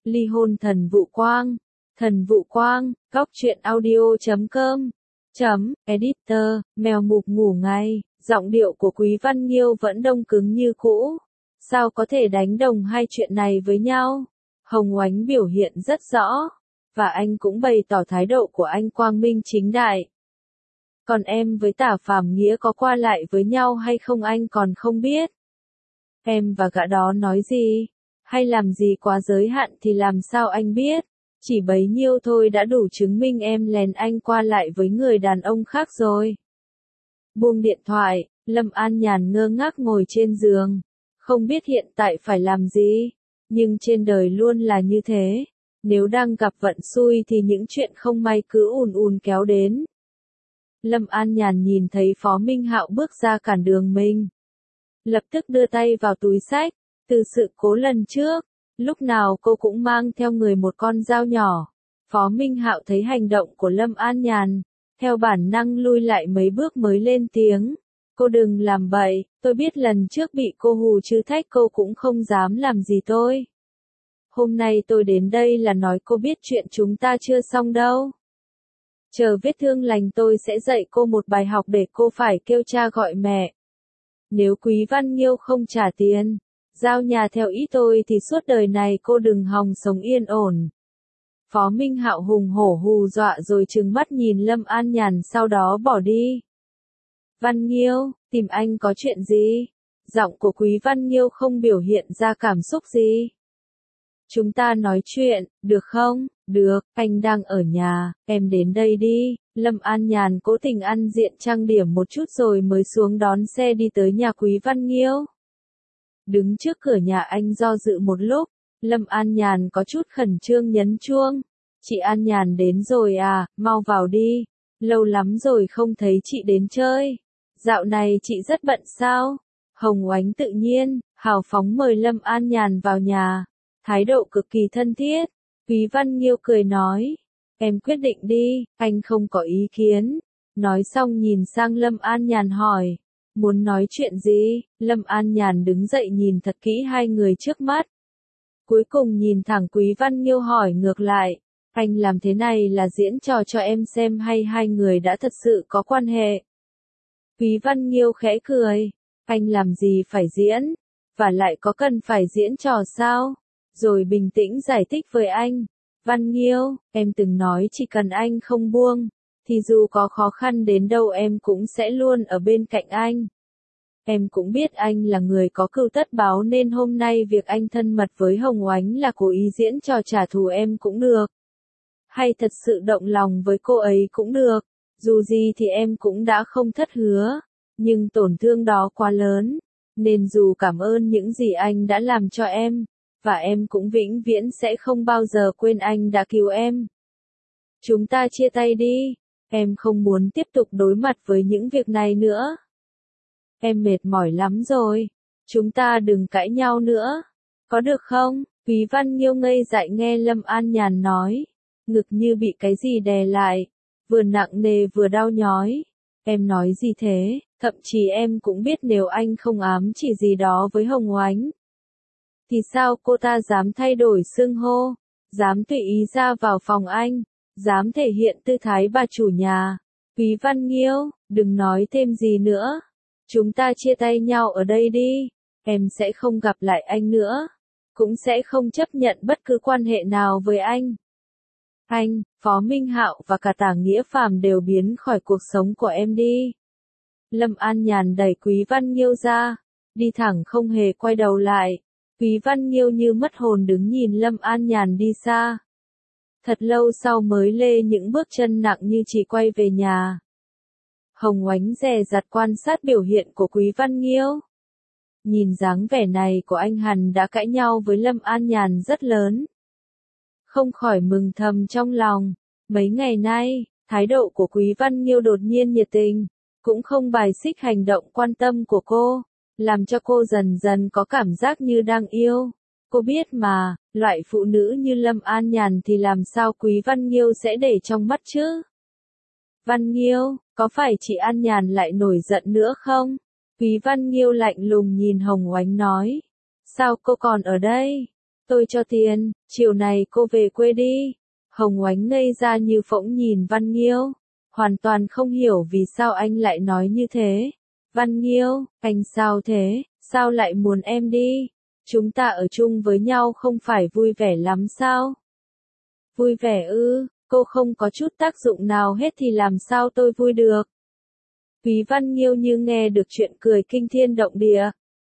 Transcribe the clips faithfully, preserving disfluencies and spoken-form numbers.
Ly hôn thần vụ quang. Thần vụ quang, góc truyện audio chấm com. Chấm, editor, mèo mục ngủ ngay, giọng điệu của Quý Văn Nghiêu vẫn đông cứng như cũ. Sao có thể đánh đồng hai chuyện này với nhau? Hồng Oánh biểu hiện rất rõ, và anh cũng bày tỏ thái độ của anh quang minh chính đại. Còn em với Tả Phàm Nghĩa có qua lại với nhau hay không anh còn không biết. Em và gã đó nói gì, hay làm gì quá giới hạn thì làm sao anh biết. Chỉ bấy nhiêu thôi đã đủ chứng minh em lèn anh qua lại với người đàn ông khác rồi. Buông điện thoại, Lâm An Nhàn ngơ ngác ngồi trên giường. Không biết hiện tại phải làm gì. Nhưng trên đời luôn là như thế. Nếu đang gặp vận xui thì những chuyện không may cứ ùn ùn kéo đến. Lâm An Nhàn nhìn thấy Phó Minh Hạo bước ra cản đường mình. Lập tức đưa tay vào túi xách. Từ sự cố lần trước, lúc nào cô cũng mang theo người một con dao nhỏ. Phó Minh Hạo thấy hành động của Lâm An Nhàn, theo bản năng lui lại mấy bước mới lên tiếng. Cô đừng làm bậy, tôi biết lần trước bị cô hù chứ thách cô cũng không dám làm gì tôi. Hôm nay tôi đến đây là nói cô biết chuyện chúng ta chưa xong đâu. Chờ vết thương lành tôi sẽ dạy cô một bài học để cô phải kêu cha gọi mẹ. Nếu Quý Văn Nghiêu không trả tiền, giao nhà theo ý tôi thì suốt đời này cô đừng hòng sống yên ổn. Phó Minh Hạo hùng hổ hù dọa rồi trừng mắt nhìn Lâm An Nhàn sau đó bỏ đi. Văn Nghiêu, tìm anh có chuyện gì? Giọng của Quý Văn Nghiêu không biểu hiện ra cảm xúc gì. Chúng ta nói chuyện, được không? Được, anh đang ở nhà, em đến đây đi. Lâm An Nhàn cố tình ăn diện trang điểm một chút rồi mới xuống đón xe đi tới nhà Quý Văn Nghiêu. Đứng trước cửa nhà anh do dự một lúc, Lâm An Nhàn có chút khẩn trương nhấn chuông. Chị An Nhàn đến rồi à, mau vào đi. Lâu lắm rồi không thấy chị đến chơi. Dạo này chị rất bận sao? Hồng Oánh tự nhiên, hào phóng mời Lâm An Nhàn vào nhà. Thái độ cực kỳ thân thiết. Quý Văn Nghiêu cười nói. Em quyết định đi, anh không có ý kiến. Nói xong nhìn sang Lâm An Nhàn hỏi. Muốn nói chuyện gì? Lâm An Nhàn đứng dậy nhìn thật kỹ hai người trước mắt. Cuối cùng nhìn thẳng Quý Văn Nghiêu hỏi ngược lại. Anh làm thế này là diễn trò cho em xem hay hai người đã thật sự có quan hệ? Quý Văn Nghiêu khẽ cười. Anh làm gì phải diễn? Và lại có cần phải diễn trò sao? Rồi bình tĩnh giải thích với anh. Văn Nghiêu, em từng nói chỉ cần anh không buông, thì dù có khó khăn đến đâu em cũng sẽ luôn ở bên cạnh anh. Em cũng biết anh là người có cừu tất báo nên hôm nay việc anh thân mật với Hồng Oánh là cố ý diễn trò trả thù em cũng được. Hay thật sự động lòng với cô ấy cũng được. Dù gì thì em cũng đã không thất hứa. Nhưng tổn thương đó quá lớn. Nên dù cảm ơn những gì anh đã làm cho em, và em cũng vĩnh viễn sẽ không bao giờ quên anh đã cứu em. Chúng ta chia tay đi. Em không muốn tiếp tục đối mặt với những việc này nữa. Em mệt mỏi lắm rồi. Chúng ta đừng cãi nhau nữa. Có được không? Quý Văn Nghiêu ngây dại nghe Lâm An Nhàn nói. Ngực như bị cái gì đè lại. Vừa nặng nề vừa đau nhói. Em nói gì thế? Thậm chí em cũng biết nếu anh không ám chỉ gì đó với Hồng Oánh, thì sao cô ta dám thay đổi xưng hô, dám tùy ý ra vào phòng anh, dám thể hiện tư thái bà chủ nhà. Quý Văn Nghiêu, đừng nói thêm gì nữa. Chúng ta chia tay nhau ở đây đi. Em sẽ không gặp lại anh nữa. Cũng sẽ không chấp nhận bất cứ quan hệ nào với anh. Anh, Phó Minh Hạo và cả Tả Nghĩa Phàm đều biến khỏi cuộc sống của em đi. Lâm An Nhàn đẩy Quý Văn Nghiêu ra, đi thẳng không hề quay đầu lại. Quý Văn Nghiêu như mất hồn đứng nhìn Lâm An Nhàn đi xa. Thật lâu sau mới lê những bước chân nặng như chỉ quay về nhà. Hồng Oánh dè dặt quan sát biểu hiện của Quý Văn Nghiêu. Nhìn dáng vẻ này của anh hẳn đã cãi nhau với Lâm An Nhàn rất lớn. Không khỏi mừng thầm trong lòng. Mấy ngày nay, thái độ của Quý Văn Nghiêu đột nhiên nhiệt tình, cũng không bài xích hành động quan tâm của cô, làm cho cô dần dần có cảm giác như đang yêu. Cô biết mà, loại phụ nữ như Lâm An Nhàn thì làm sao Quý Văn Nghiêu sẽ để trong mắt chứ? Văn Nghiêu, có phải chị An Nhàn lại nổi giận nữa không? Quý Văn Nghiêu lạnh lùng nhìn Hồng Oánh nói. Sao cô còn ở đây? Tôi cho tiền, chiều này cô về quê đi. Hồng Oánh ngây ra như phỗng nhìn Văn Nghiêu, hoàn toàn không hiểu vì sao anh lại nói như thế. Văn Nghiêu, anh sao thế, sao lại muốn em đi? Chúng ta ở chung với nhau không phải vui vẻ lắm sao? Vui vẻ ư, cô không có chút tác dụng nào hết thì làm sao tôi vui được? Quý Văn Nghiêu như nghe được chuyện cười kinh thiên động địa.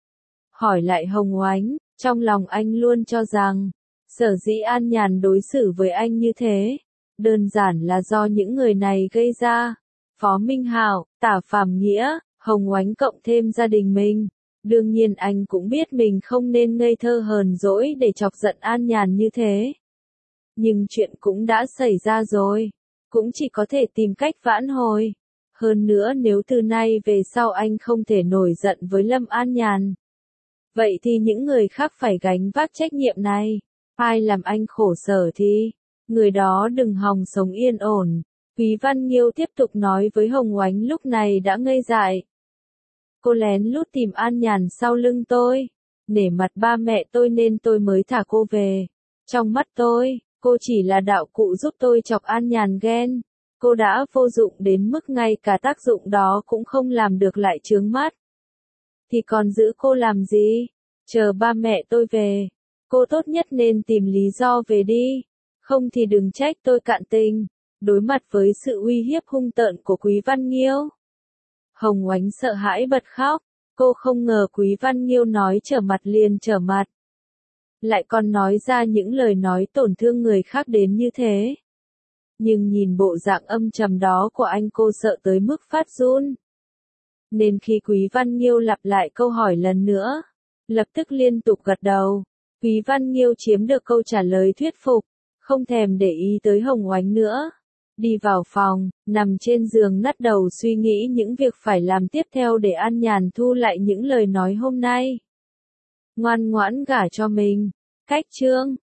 Hỏi lại Hồng Oánh, trong lòng anh luôn cho rằng, sở dĩ An Nhàn đối xử với anh như thế, đơn giản là do những người này gây ra. Phó Minh Hạo, Tả Phàm Nghĩa, Hồng Oánh cộng thêm gia đình mình. Đương nhiên anh cũng biết mình không nên ngây thơ hờn dỗi để chọc giận An Nhàn như thế. Nhưng chuyện cũng đã xảy ra rồi, cũng chỉ có thể tìm cách vãn hồi. Hơn nữa nếu từ nay về sau anh không thể nổi giận với Lâm An Nhàn, vậy thì những người khác phải gánh vác trách nhiệm này. Ai làm anh khổ sở thì người đó đừng hòng sống yên ổn. Quý Văn Nghiêu tiếp tục nói với Hồng Oánh lúc này đã ngây dại. Cô lén lút tìm An Nhàn sau lưng tôi, nể mặt ba mẹ tôi nên tôi mới thả cô về. Trong mắt tôi, cô chỉ là đạo cụ giúp tôi chọc An Nhàn ghen. Cô đã vô dụng đến mức ngay cả tác dụng đó cũng không làm được lại chướng mắt. Thì còn giữ cô làm gì? Chờ ba mẹ tôi về, cô tốt nhất nên tìm lý do về đi. Không thì đừng trách tôi cạn tình. Đối mặt với sự uy hiếp hung tợn của Quý Văn Nghiêu, Hồng Oánh sợ hãi bật khóc. Cô không ngờ Quý Văn Nghiêu nói trở mặt liền trở mặt, lại còn nói ra những lời nói tổn thương người khác đến như thế. Nhưng nhìn bộ dạng âm trầm đó của anh cô sợ tới mức phát run. Nên khi Quý Văn Nghiêu lặp lại câu hỏi lần nữa, lập tức liên tục gật đầu. Quý Văn Nghiêu chiếm được câu trả lời thuyết phục, không thèm để ý tới Hồng Oánh nữa. Đi vào phòng, nằm trên giường nắt đầu suy nghĩ những việc phải làm tiếp theo để An Nhàn thu lại những lời nói hôm nay. Ngoan ngoãn gả cho mình. Cách chương